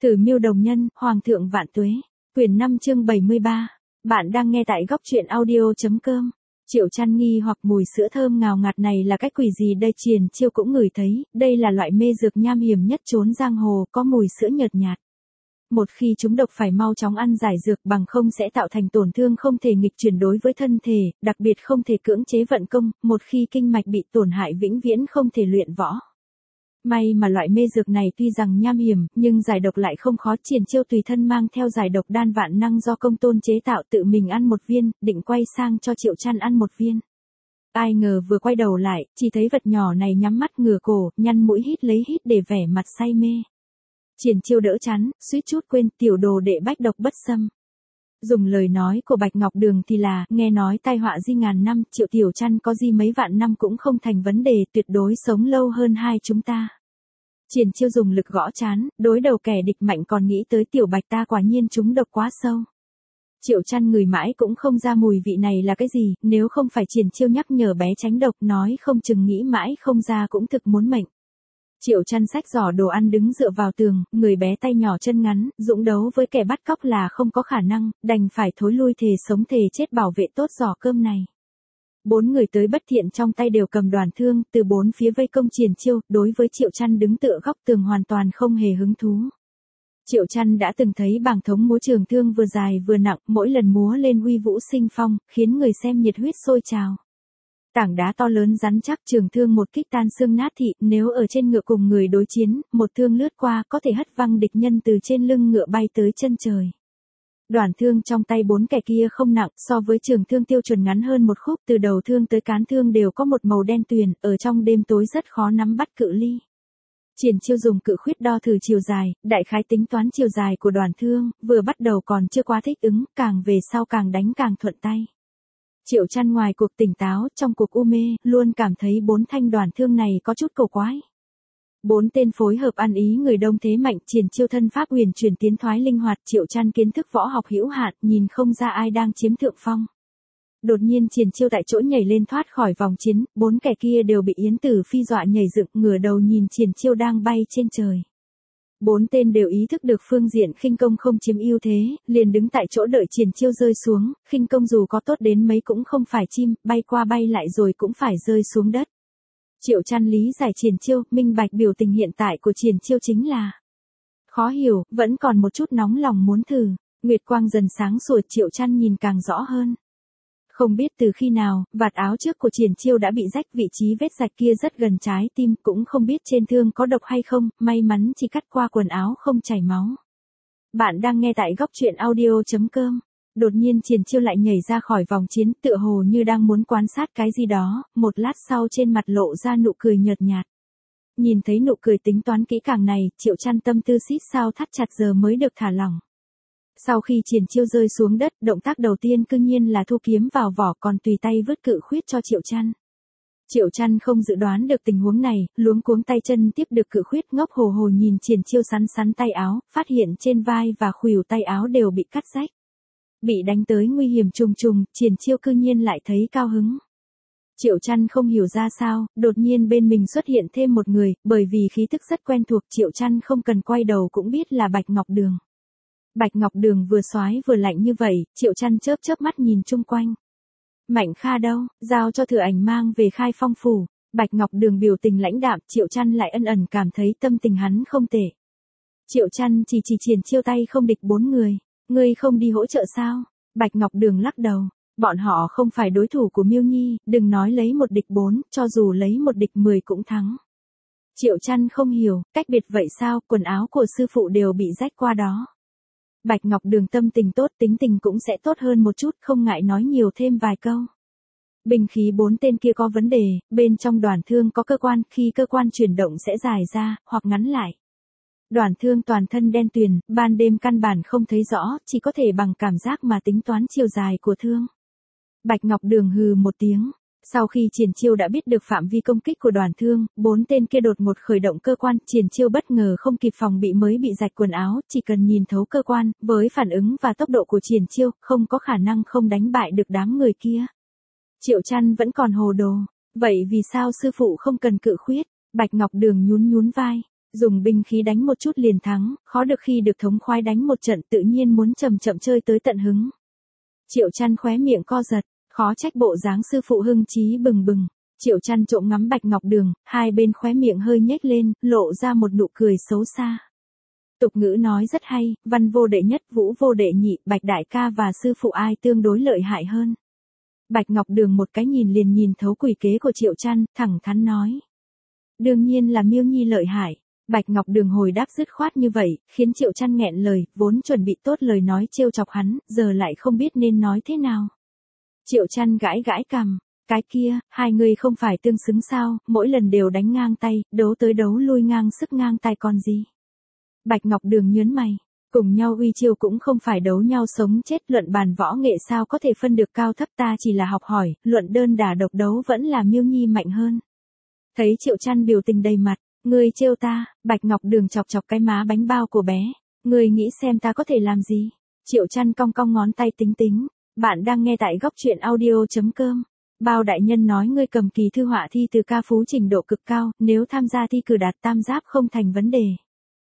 Tử Miêu Đồng Nhân, Hoàng thượng vạn tuế. Quyển 5 chương 73. Bạn đang nghe tại góc truyện audio.com. Triệu Chăn nghi hoặc mùi sữa thơm ngào ngạt này là cái quỷ gì đây? Triển Chiêu cũng ngửi thấy, đây là loại mê dược nham hiểm nhất chốn giang hồ, có mùi sữa nhợt nhạt. Một khi chúng độc phải mau chóng ăn giải dược, bằng không sẽ tạo thành tổn thương không thể nghịch chuyển đối với thân thể, đặc biệt không thể cưỡng chế vận công, một khi kinh mạch bị tổn hại vĩnh viễn không thể luyện võ. May mà loại mê dược này tuy rằng nham hiểm, nhưng giải độc lại không khó. Triển Chiêu tùy thân mang theo giải độc đan vạn năng do Công Tôn chế tạo, tự mình ăn một viên, định quay sang cho Triệu Chăn ăn một viên. Ai ngờ vừa quay đầu lại, chỉ thấy vật nhỏ này nhắm mắt ngửa cổ, nhăn mũi hít lấy hít để vẻ mặt say mê. Triển Chiêu đỡ chán, suýt chút quên, tiểu đồ đệ bách độc bất xâm. Dùng lời nói của Bạch Ngọc Đường thì là, nghe nói tai họa di ngàn năm, Triệu Tiểu Chăn có di mấy vạn năm cũng không thành vấn đề, tuyệt đối sống lâu hơn hai chúng ta. Triển Chiêu dùng lực gõ chán, đối đầu kẻ địch mạnh còn nghĩ tới tiểu Bạch ta quả nhiên trúng độc quá sâu. Triệu Chăn ngửi mãi cũng không ra mùi vị này là cái gì, nếu không phải Triển Chiêu nhắc nhở bé tránh độc, nói không chừng nghĩ mãi không ra cũng thực muốn mệnh. Triệu Chăn xách giỏ đồ ăn đứng dựa vào tường, người bé tay nhỏ chân ngắn, dũng đấu với kẻ bắt cóc là không có khả năng, đành phải thối lui thề sống thề chết bảo vệ tốt giỏ cơm này. 4 người tới bất thiện trong tay đều cầm đoàn thương, từ 4 phía vây công Triển Chiêu, đối với Triệu Chăn đứng tựa góc tường hoàn toàn không hề hứng thú. Triệu Chăn đã từng thấy bảng thống múa trường thương vừa dài vừa nặng, mỗi lần múa lên uy vũ sinh phong, khiến người xem nhiệt huyết sôi trào. Tảng đá to lớn rắn chắc, trường thương một kích tan xương nát thịt, nếu ở trên ngựa cùng người đối chiến, một thương lướt qua có thể hất văng địch nhân từ trên lưng ngựa bay tới chân trời. Đoàn thương trong tay 4 kẻ kia không nặng, so với trường thương tiêu chuẩn ngắn hơn một khúc, từ đầu thương tới cán thương đều có một màu đen tuyền, ở trong đêm tối rất khó nắm bắt cự ly. Triển Chiêu dùng cự khuyết đo thử chiều dài, đại khái tính toán chiều dài của đoàn thương, vừa bắt đầu còn chưa quá thích ứng, càng về sau càng đánh càng thuận tay. Triệu Chăn ngoài cuộc tỉnh táo, trong cuộc u mê, luôn cảm thấy 4 thanh đoàn thương này có chút cổ quái. 4 tên phối hợp ăn ý người đông thế mạnh, Triển Chiêu thân pháp huyền chuyển tiến thoái linh hoạt, Triệu Chăn kiến thức võ học hữu hạn, nhìn không ra ai đang chiếm thượng phong. Đột nhiên Triển Chiêu tại chỗ nhảy lên thoát khỏi vòng chiến, 4 kẻ kia đều bị Yến Tử Phi dọa nhảy dựng, ngửa đầu nhìn Triển Chiêu đang bay trên trời. 4 tên đều ý thức được phương diện khinh công không chiếm ưu thế, liền đứng tại chỗ đợi Triển Chiêu rơi xuống, khinh công dù có tốt đến mấy cũng không phải chim, bay qua bay lại rồi cũng phải rơi xuống đất. Triệu Chăn lý giải Triển Chiêu, minh bạch biểu tình hiện tại của Triển Chiêu chính là khó hiểu, vẫn còn một chút nóng lòng muốn thử. Nguyệt quang dần sáng sủa, Triệu Chăn nhìn càng rõ hơn. Không biết từ khi nào, vạt áo trước của Triển Chiêu đã bị rách, vị trí vết rạch kia rất gần trái tim, cũng không biết trên thương có độc hay không, may mắn chỉ cắt qua quần áo không chảy máu. Bạn đang nghe tại góc truyện audio.com. Đột nhiên Triển Chiêu lại nhảy ra khỏi vòng chiến, tựa hồ như đang muốn quan sát cái gì đó, một lát sau trên mặt lộ ra nụ cười nhợt nhạt. Nhìn thấy nụ cười tính toán kỹ càng này, Triệu Chăn tâm tư xít sao thắt chặt giờ mới được thả lỏng. Sau khi Triển Chiêu rơi xuống đất, động tác đầu tiên cương nhiên là thu kiếm vào vỏ, còn tùy tay vứt cự khuyết cho Triệu Chăn. Triệu Chăn không dự đoán được tình huống này, luống cuống tay chân tiếp được cự khuyết, ngốc hồ hồ nhìn Triển Chiêu sắn tay áo, phát hiện trên vai và khuỷu tay áo đều bị cắt rách. Bị đánh tới nguy hiểm trùng trùng, Triển Chiêu cương nhiên lại thấy cao hứng. Triệu Chăn không hiểu ra sao, đột nhiên bên mình xuất hiện thêm một người, bởi vì khí tức rất quen thuộc, Triệu Chăn không cần quay đầu cũng biết là Bạch Ngọc Đường. Bạch Ngọc Đường vừa xoái vừa lạnh như vậy, Triệu Chăn chớp mắt nhìn chung quanh. Mạnh Kha đâu, giao cho Thừa Ảnh mang về Khai Phong phủ. Bạch Ngọc Đường biểu tình lãnh đạm, Triệu Chăn lại ân ẩn cảm thấy tâm tình hắn không tệ. Triệu Chăn chỉ Triển Chiêu tay không địch 4 người, ngươi không đi hỗ trợ sao? Bạch Ngọc Đường lắc đầu, bọn họ không phải đối thủ của Miêu Nhi, đừng nói lấy 1 địch 4, cho dù lấy 1 địch 10 cũng thắng. Triệu Chăn không hiểu, cách biệt vậy sao, quần áo của sư phụ đều bị rách qua đó. Bạch Ngọc Đường tâm tình tốt, tính tình cũng sẽ tốt hơn một chút, không ngại nói nhiều thêm vài câu. Binh khí 4 tên kia có vấn đề, bên trong đoàn thương có cơ quan, khi cơ quan chuyển động sẽ dài ra, hoặc ngắn lại. Đoàn thương toàn thân đen tuyền, ban đêm căn bản không thấy rõ, chỉ có thể bằng cảm giác mà tính toán chiều dài của thương. Bạch Ngọc Đường hừ một tiếng. Sau khi Triển Chiêu đã biết được phạm vi công kích của đoàn thương, 4 tên kia đột ngột khởi động cơ quan, Triển Chiêu bất ngờ không kịp phòng bị mới bị rạch quần áo, chỉ cần nhìn thấu cơ quan, với phản ứng và tốc độ của Triển Chiêu, không có khả năng không đánh bại được đám người kia. Triệu Chăn vẫn còn hồ đồ, vậy vì sao sư phụ không cần cự khuyết? Bạch Ngọc Đường nhún vai. Dùng binh khí đánh một chút liền thắng, khó được khi được thống khoái đánh một trận tự nhiên muốn chậm chậm chơi tới tận hứng. Triệu Chăn khóe miệng co giật, khó trách bộ dáng sư phụ hưng chí bừng bừng. Triệu Chăn trộm ngắm Bạch Ngọc Đường, hai bên khóe miệng hơi nhếch lên, lộ ra một nụ cười xấu xa. Tục ngữ nói rất hay, văn vô đệ nhất, vũ vô đệ nhị, Bạch đại ca và sư phụ ai tương đối lợi hại hơn. Bạch Ngọc Đường một cái nhìn liền nhìn thấu quỷ kế của Triệu Chăn, thẳng thắn nói. Đương nhiên là Miêu Nhi lợi hại. Bạch Ngọc Đường hồi đáp dứt khoát như vậy, khiến Triệu Chăn nghẹn lời, vốn chuẩn bị tốt lời nói trêu chọc hắn, giờ lại không biết nên nói thế nào. Triệu Chăn gãi gãi cằm, cái kia, hai người không phải tương xứng sao, mỗi lần đều đánh ngang tay, đấu tới đấu lui ngang sức ngang tay còn gì. Bạch Ngọc Đường nhớn mày, cùng nhau uy chiêu cũng không phải đấu nhau sống chết, luận bàn võ nghệ sao có thể phân được cao thấp, ta chỉ là học hỏi, luận đơn đả độc đấu vẫn là Miêu Nhi mạnh hơn. Thấy Triệu Chăn biểu tình đầy mặt, ngươi trêu ta, Bạch Ngọc Đường chọc chọc cái má bánh bao của bé, ngươi nghĩ xem ta có thể làm gì. Triệu Chăn cong cong ngón tay tính tính, bạn đang nghe tại góc truyện audio.com. Bao đại nhân nói ngươi cầm kỳ thư họa thi từ ca phú trình độ cực cao, nếu tham gia thi cử đạt tam giáp không thành vấn đề.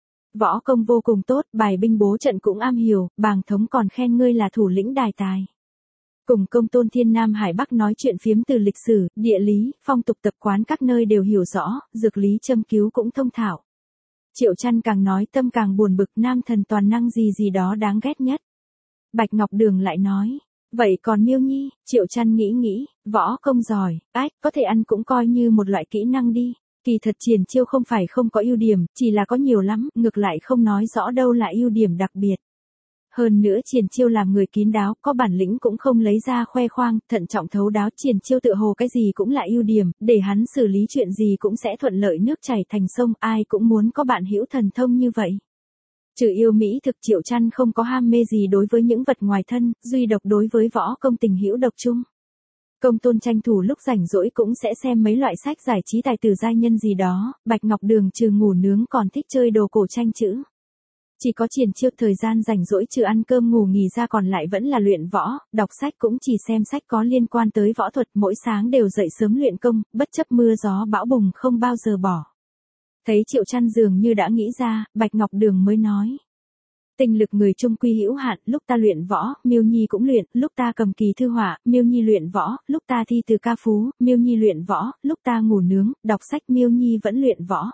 Võ công vô cùng tốt, bài binh bố trận cũng am hiểu, bàng thống còn khen ngươi là thủ lĩnh đài tài. Cùng Công Tôn Thiên Nam Hải Bắc nói chuyện phiếm từ lịch sử, địa lý, phong tục tập quán các nơi đều hiểu rõ, dược lý châm cứu cũng thông thạo. Triệu Chăn càng nói tâm càng buồn bực, nam thần toàn năng gì gì đó đáng ghét nhất. Bạch Ngọc Đường lại nói, vậy còn Miêu Nhi, Triệu Chăn nghĩ, võ công giỏi, có thể ăn cũng coi như một loại kỹ năng đi. Kỳ thật triển chiêu không phải không có ưu điểm, chỉ là có nhiều lắm, ngược lại không nói rõ đâu là ưu điểm đặc biệt. Hơn nữa triển chiêu làm người kín đáo, có bản lĩnh cũng không lấy ra khoe khoang, thận trọng thấu đáo, triển chiêu tự hồ cái gì cũng là ưu điểm, để hắn xử lý chuyện gì cũng sẽ thuận lợi nước chảy thành sông, ai cũng muốn có bạn hữu thần thông như vậy. Trừ yêu mỹ thực, Triệu Chăn không có ham mê gì đối với những vật ngoài thân, duy độc đối với võ công tình hữu độc chung. Công Tôn tranh thủ lúc rảnh rỗi cũng sẽ xem mấy loại sách giải trí tài tử giai nhân gì đó, Bạch Ngọc Đường trừ ngủ nướng còn thích chơi đồ cổ tranh chữ. Chỉ có triển chiêu thời gian rảnh rỗi trừ ăn cơm ngủ nghỉ ra còn lại vẫn là luyện võ, đọc sách cũng chỉ xem sách có liên quan tới võ thuật, mỗi sáng đều dậy sớm luyện công, bất chấp mưa gió bão bùng không bao giờ bỏ. Thấy Triệu Chăn dường như đã nghĩ ra, Bạch Ngọc Đường mới nói. Tinh lực người chung quy hữu hạn, lúc ta luyện võ, Miêu Nhi cũng luyện, lúc ta cầm kỳ thư họa, Miêu Nhi luyện võ, lúc ta thi từ ca phú, Miêu Nhi luyện võ, lúc ta ngủ nướng, đọc sách Miêu Nhi vẫn luyện võ.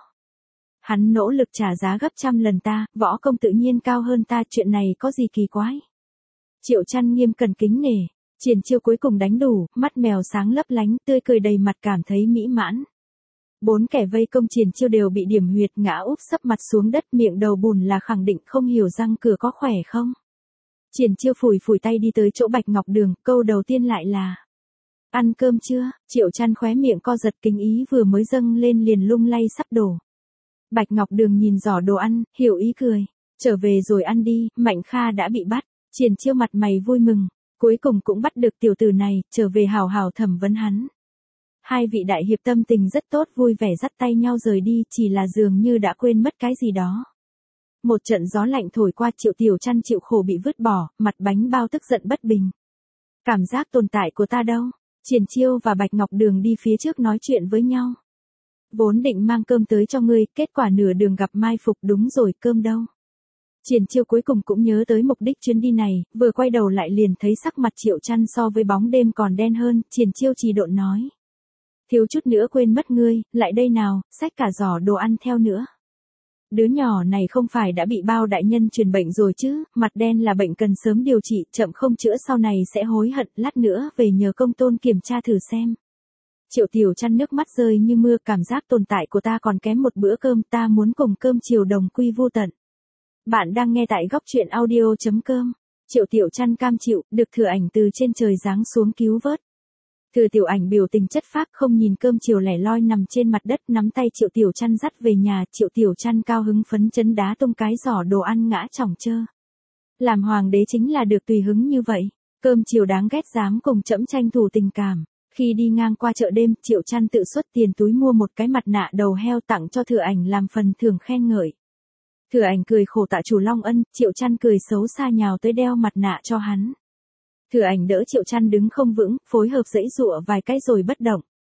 Hắn nỗ lực trả giá gấp trăm lần ta, võ công tự nhiên cao hơn ta, chuyện này có gì kỳ quái. Triệu Chăn nghiêm cần kính nể, triển chiêu cuối cùng đánh đủ, mắt mèo sáng lấp lánh, tươi cười đầy mặt cảm thấy mỹ mãn. 4 kẻ vây công triển chiêu đều bị điểm huyệt ngã úp sấp mặt xuống đất, miệng đầu bùn là khẳng định, không hiểu răng cửa có khỏe không. Triển chiêu phủi tay đi tới chỗ Bạch Ngọc Đường, câu đầu tiên lại là. Ăn cơm chưa? Triệu Chăn khóe miệng co giật, kính ý vừa mới dâng lên liền lung lay sắp đổ. Bạch Ngọc Đường nhìn giỏ đồ ăn, hiểu ý cười. Trở về rồi ăn đi, Mạnh Kha đã bị bắt. Triển chiêu mặt mày vui mừng, cuối cùng cũng bắt được tiểu tử này, trở về hào hào thẩm vấn hắn. Hai vị đại hiệp tâm tình rất tốt, vui vẻ dắt tay nhau rời đi, chỉ là dường như đã quên mất cái gì đó. Một trận gió lạnh thổi qua, Triệu Tiểu Chăn chịu khổ bị vứt bỏ, mặt bánh bao tức giận bất bình. Cảm giác tồn tại của ta đâu? Triển chiêu và Bạch Ngọc Đường đi phía trước nói chuyện với nhau. Vốn định mang cơm tới cho ngươi, kết quả nửa đường gặp mai phục, đúng rồi, cơm đâu? Triển chiêu cuối cùng cũng nhớ tới mục đích chuyến đi này, vừa quay đầu lại liền thấy sắc mặt Triệu Chăn so với bóng đêm còn đen hơn, triển chiêu trì độn nói. Thiếu chút nữa quên mất ngươi, lại đây nào, xách cả giỏ đồ ăn theo nữa. Đứa nhỏ này không phải đã bị Bao đại nhân truyền bệnh rồi chứ, mặt đen là bệnh cần sớm điều trị, chậm không chữa sau này sẽ hối hận, lát nữa về nhờ Công Tôn kiểm tra thử xem. Triệu Tiểu Chăn nước mắt rơi như mưa, cảm giác tồn tại của ta còn kém một bữa cơm, ta muốn cùng cơm chiều đồng quy vô tận. Bạn đang nghe tại góc truyện audio.com. Triệu Tiểu Chăn cam chịu, được Thừa Ảnh từ trên trời giáng xuống cứu vớt. Thừa Tiểu Ảnh biểu tình chất phác, không nhìn cơm chiều lẻ loi nằm trên mặt đất, nắm tay Triệu Tiểu Chăn dắt về nhà, Triệu Tiểu Chăn cao hứng phấn chấn đá tung cái giỏ đồ ăn ngã chỏng chơ. Làm hoàng đế chính là được tùy hứng như vậy, cơm chiều đáng ghét dám cùng trẫm tranh thủ tình cảm. Khi đi ngang qua chợ đêm, Triệu Chăn tự xuất tiền túi mua một cái mặt nạ đầu heo tặng cho Thừa Ảnh làm phần thưởng khen ngợi. Thừa Ảnh cười khổ tạ chủ long ân, Triệu Chăn cười xấu xa nhào tới đeo mặt nạ cho hắn. Thừa Ảnh đỡ Triệu Chăn đứng không vững, phối hợp giãy giụa vài cái rồi bất động.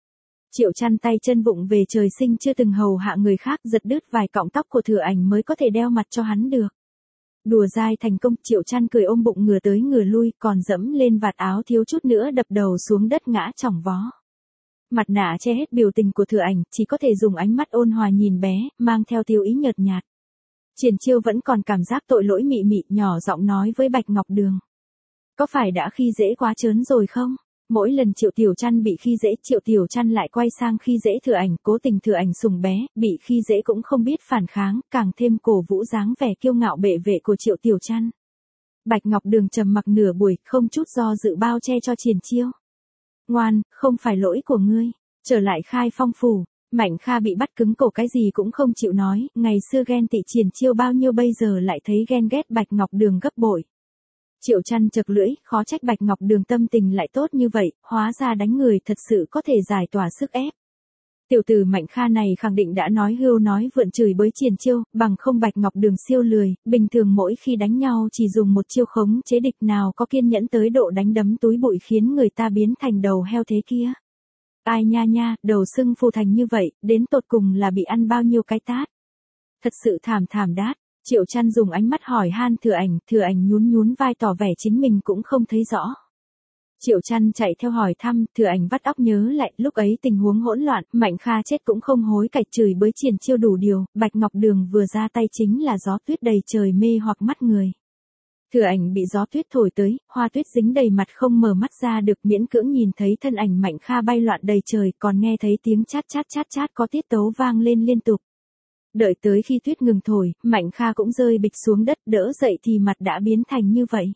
Triệu Chăn tay chân vụng về trời sinh chưa từng hầu hạ người khác, giật đứt vài cọng tóc của Thừa Ảnh mới có thể đeo mặt cho hắn được. Đùa dai thành công, Triệu Chăn cười ôm bụng ngửa tới ngửa lui, còn dẫm lên vạt áo thiếu chút nữa đập đầu xuống đất ngã chỏng vó. Mặt nạ che hết biểu tình của Thừa Ảnh, chỉ có thể dùng ánh mắt ôn hòa nhìn bé, mang theo tiêu ý nhợt nhạt. Triển Chiêu vẫn còn cảm giác tội lỗi mị mị, nhỏ giọng nói với Bạch Ngọc Đường. Có phải đã khi dễ quá trớn rồi không? Mỗi lần Triệu Tiểu Chăn bị khi dễ, Triệu Tiểu Chăn lại quay sang khi dễ Thừa Ảnh, cố tình Thừa Ảnh sùng bé, bị khi dễ cũng không biết phản kháng, càng thêm cổ vũ dáng vẻ kiêu ngạo bệ vệ của Triệu Tiểu Chăn. Bạch Ngọc Đường trầm mặc nửa buổi, không chút do dự bao che cho Triển Chiêu. Ngoan, không phải lỗi của ngươi, trở lại Khai Phong phủ. Mạnh Kha bị bắt cứng cổ cái gì cũng không chịu nói, ngày xưa ghen tị Triển Chiêu bao nhiêu bây giờ lại thấy ghen ghét Bạch Ngọc Đường gấp bội. Triệu Chăn chật lưỡi, khó trách Bạch Ngọc Đường tâm tình lại tốt như vậy, hóa ra đánh người thật sự có thể giải tỏa sức ép. Tiểu tử Mạnh Kha này khẳng định đã nói hưu nói vượn chửi bới Triển Chiêu, bằng không Bạch Ngọc Đường siêu lười, bình thường mỗi khi đánh nhau chỉ dùng một chiêu khống chế địch, nào có kiên nhẫn tới độ đánh đấm túi bụi khiến người ta biến thành đầu heo thế kia. Ai nha nha, đầu sưng phù thành như vậy, đến tột cùng là bị ăn bao nhiêu cái tát. Thật sự thảm đát. Triệu Chăn dùng ánh mắt hỏi han Thừa Ảnh nhún vai tỏ vẻ chính mình cũng không thấy rõ. Triệu Chăn chạy theo hỏi thăm, Thừa Ảnh vắt óc nhớ lại, lúc ấy tình huống hỗn loạn, Mạnh Kha chết cũng không hối cải, chửi bới Triển Chiêu đủ điều, Bạch Ngọc Đường vừa ra tay chính là gió tuyết đầy trời mê hoặc mắt người. Thừa Ảnh bị gió tuyết thổi tới, hoa tuyết dính đầy mặt không mở mắt ra được, miễn cưỡng nhìn thấy thân ảnh Mạnh Kha bay loạn đầy trời, còn nghe thấy tiếng chát có tiết tấu vang lên liên tục. Đợi tới khi tuyết ngừng thổi, Mạnh Kha cũng rơi bịch xuống đất, đỡ dậy thì mặt đã biến thành như vậy.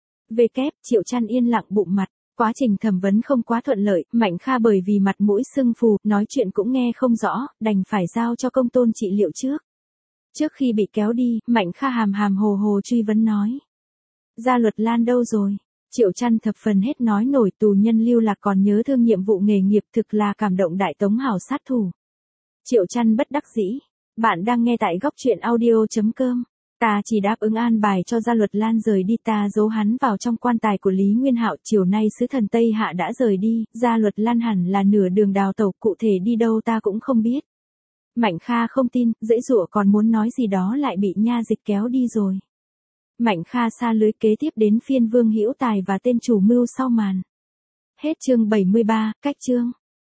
Triệu Chăn yên lặng bụng mặt, quá trình thẩm vấn không quá thuận lợi, Mạnh Kha bởi vì mặt mũi sưng phù, nói chuyện cũng nghe không rõ, đành phải giao cho công tôn trị liệu trước. Trước khi bị kéo đi, Mạnh Kha hàm hồ truy vấn nói. Gia Luật Lan đâu rồi? Triệu Chăn thập phần hết nói nổi, tù nhân lưu lạc còn nhớ thương nhiệm vụ nghề nghiệp, thực là cảm động đại tống hảo sát thủ. Triệu Chăn bất đắc dĩ. Bạn đang nghe tại góc truyện audio.com. Ta chỉ đáp ứng an bài cho Gia Luật Lan rời đi, ta giấu hắn vào trong quan tài của Lý Nguyên Hạo, chiều nay sứ thần Tây Hạ đã rời đi, Gia Luật Lan hẳn là nửa đường đào tẩu, cụ thể đi đâu ta cũng không biết. Mạnh Kha không tin, giãy giụa còn muốn nói gì đó lại bị nha dịch kéo đi rồi. Mạnh Kha sa lưới, kế tiếp đến phiên Vương Hữu Tài và tên chủ mưu sau màn. Hết chương 73, cách chương.